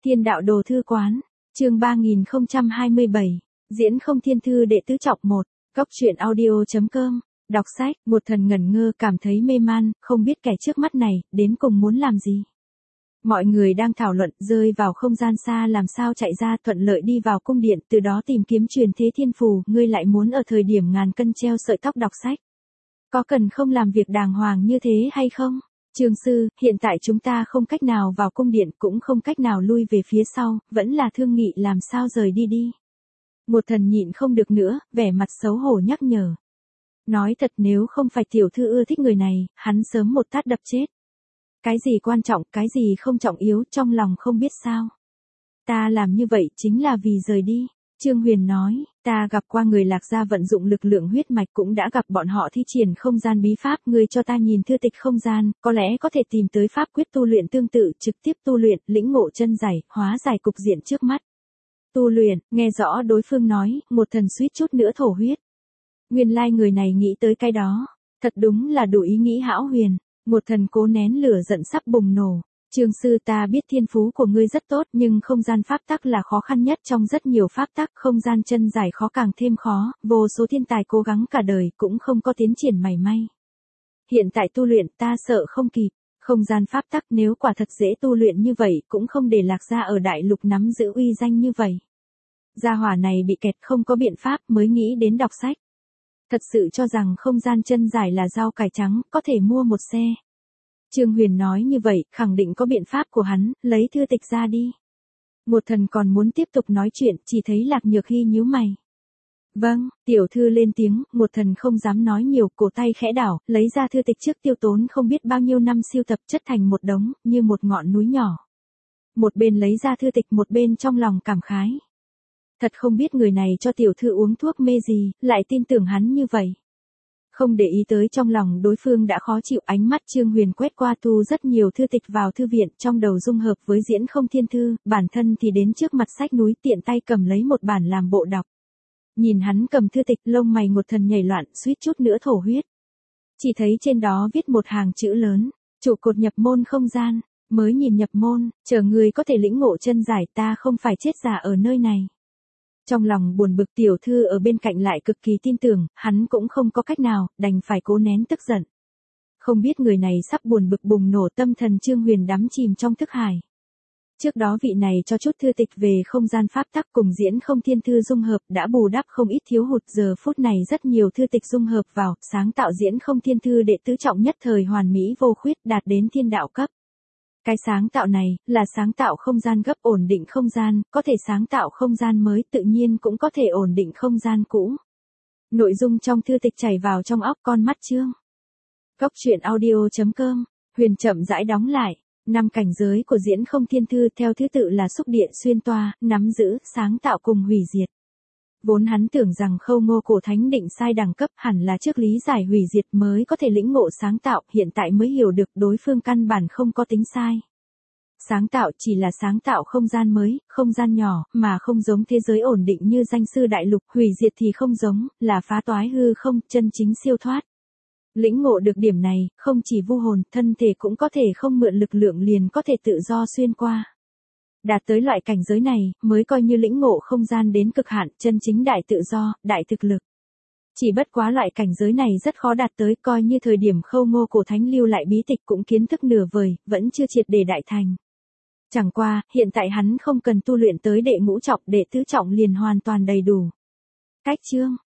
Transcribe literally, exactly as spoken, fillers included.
Thiên đạo đồ thư quán, chương ba nghìn không trăm hai mươi bảy, diễn không thiên thư đệ tứ trọng một, góc truyện audio chấm com, đọc sách, một thần ngẩn ngơ cảm thấy mê man, không biết kẻ trước mắt này, đến cùng muốn làm gì. Mọi người đang thảo luận, rơi vào không gian xa làm sao chạy ra thuận lợi đi vào cung điện, từ đó tìm kiếm truyền thế thiên phù, ngươi lại muốn ở thời điểm ngàn cân treo sợi tóc đọc sách. Có cần không làm việc đàng hoàng như thế hay không? Trường sư, hiện tại chúng ta không cách nào vào cung điện cũng không cách nào lui về phía sau, vẫn là thương nghị làm sao rời đi đi. Một thần nhịn không được nữa, vẻ mặt xấu hổ nhắc nhở. Nói thật nếu không phải tiểu thư ưa thích người này, hắn sớm một tát đập chết. Cái gì quan trọng, cái gì không trọng yếu, trong lòng không biết sao. Ta làm như vậy chính là vì rời đi. Trương Huyền nói, ta gặp qua người Lạc Gia vận dụng lực lượng huyết mạch cũng đã gặp bọn họ thi triển không gian bí pháp, ngươi cho ta nhìn thư tịch không gian, có lẽ có thể tìm tới pháp quyết tu luyện tương tự, trực tiếp tu luyện, lĩnh ngộ chân giải, hóa giải cục diện trước mắt. Tu luyện, nghe rõ đối phương nói, một thần suýt chút nữa thổ huyết. Nguyên lai người này nghĩ tới cái đó, thật đúng là đủ ý nghĩ hão huyền, một thần cố nén lửa giận sắp bùng nổ. Trường sư, ta biết thiên phú của ngươi rất tốt, nhưng không gian pháp tắc là khó khăn nhất trong rất nhiều pháp tắc, không gian chân giải khó càng thêm khó, vô số thiên tài cố gắng cả đời cũng không có tiến triển mảy may. Hiện tại tu luyện ta sợ không kịp, không gian pháp tắc nếu quả thật dễ tu luyện như vậy cũng không để Lạc Gia ở đại lục nắm giữ uy danh như vậy. Gia hỏa này bị kẹt không có biện pháp mới nghĩ đến đọc sách. Thật sự cho rằng không gian chân giải là rau cải trắng, có thể mua một xe. Trương Huyền nói như vậy, khẳng định có biện pháp của hắn, lấy thư tịch ra đi. Một thần còn muốn tiếp tục nói chuyện, chỉ thấy Lạc Nhược Hy nhíu mày. Vâng, tiểu thư lên tiếng, một thần không dám nói nhiều, cổ tay khẽ đảo, lấy ra thư tịch trước tiêu tốn không biết bao nhiêu năm siêu tập chất thành một đống, như một ngọn núi nhỏ. Một bên lấy ra thư tịch, một bên trong lòng cảm khái. Thật không biết người này cho tiểu thư uống thuốc mê gì, lại tin tưởng hắn như vậy. Không để ý tới trong lòng đối phương đã khó chịu, ánh mắt Trương Huyền quét qua tu rất nhiều thư tịch vào thư viện, trong đầu dung hợp với diễn không thiên thư, bản thân thì đến trước mặt sách núi tiện tay cầm lấy một bản làm bộ đọc. Nhìn hắn cầm thư tịch, lông mày một thần nhảy loạn, suýt chút nữa thổ huyết. Chỉ thấy trên đó viết một hàng chữ lớn, trụ cột nhập môn không gian, mới nhìn nhập môn, chờ người có thể lĩnh ngộ chân giải, ta không phải chết già ở nơi này. Trong lòng buồn bực, tiểu thư ở bên cạnh lại cực kỳ tin tưởng, hắn cũng không có cách nào, đành phải cố nén tức giận. Không biết người này sắp buồn bực bùng nổ, tâm thần Trương Huyền đắm chìm trong thức hải. Trước đó vị này cho chút thư tịch về không gian pháp tắc cùng diễn không thiên thư dung hợp đã bù đắp không ít thiếu hụt, giờ phút này rất nhiều thư tịch dung hợp vào, sáng tạo diễn không thiên thư đệ tứ trọng nhất thời hoàn mỹ vô khuyết, đạt đến thiên đạo cấp. Cái sáng tạo này, là sáng tạo không gian gấp, ổn định không gian, có thể sáng tạo không gian mới, tự nhiên cũng có thể ổn định không gian cũ. Nội dung trong thư tịch chảy vào trong óc con mắt Trương. Góc truyện audio chấm com, Huyền chậm rãi đóng lại, năm cảnh giới của diễn không thiên thư theo thứ tự là xúc địa, xuyên toa, nắm giữ, sáng tạo cùng hủy diệt. Vốn hắn tưởng rằng Khâu Ngô cổ thánh định sai đẳng cấp, hẳn là trước lý giải hủy diệt mới có thể lĩnh ngộ sáng tạo, hiện tại mới hiểu được đối phương căn bản không có tính sai. Sáng tạo chỉ là sáng tạo không gian mới, không gian nhỏ, mà không giống thế giới ổn định như danh sư đại lục, hủy diệt thì không giống, là phá toái hư không, chân chính siêu thoát. Lĩnh ngộ được điểm này, không chỉ vu hồn, thân thể cũng có thể không mượn lực lượng liền có thể tự do xuyên qua. Đạt tới loại cảnh giới này, mới coi như lĩnh ngộ không gian đến cực hạn, chân chính đại tự do, đại thực lực. Chỉ bất quá loại cảnh giới này rất khó đạt tới, coi như thời điểm Khâu Ngô cổ thánh lưu lại bí tịch cũng kiến thức nửa vời, vẫn chưa triệt để đại thành. Chẳng qua, hiện tại hắn không cần tu luyện tới đệ ngũ trọng, đệ tứ trọng liền hoàn toàn đầy đủ. Cách chương,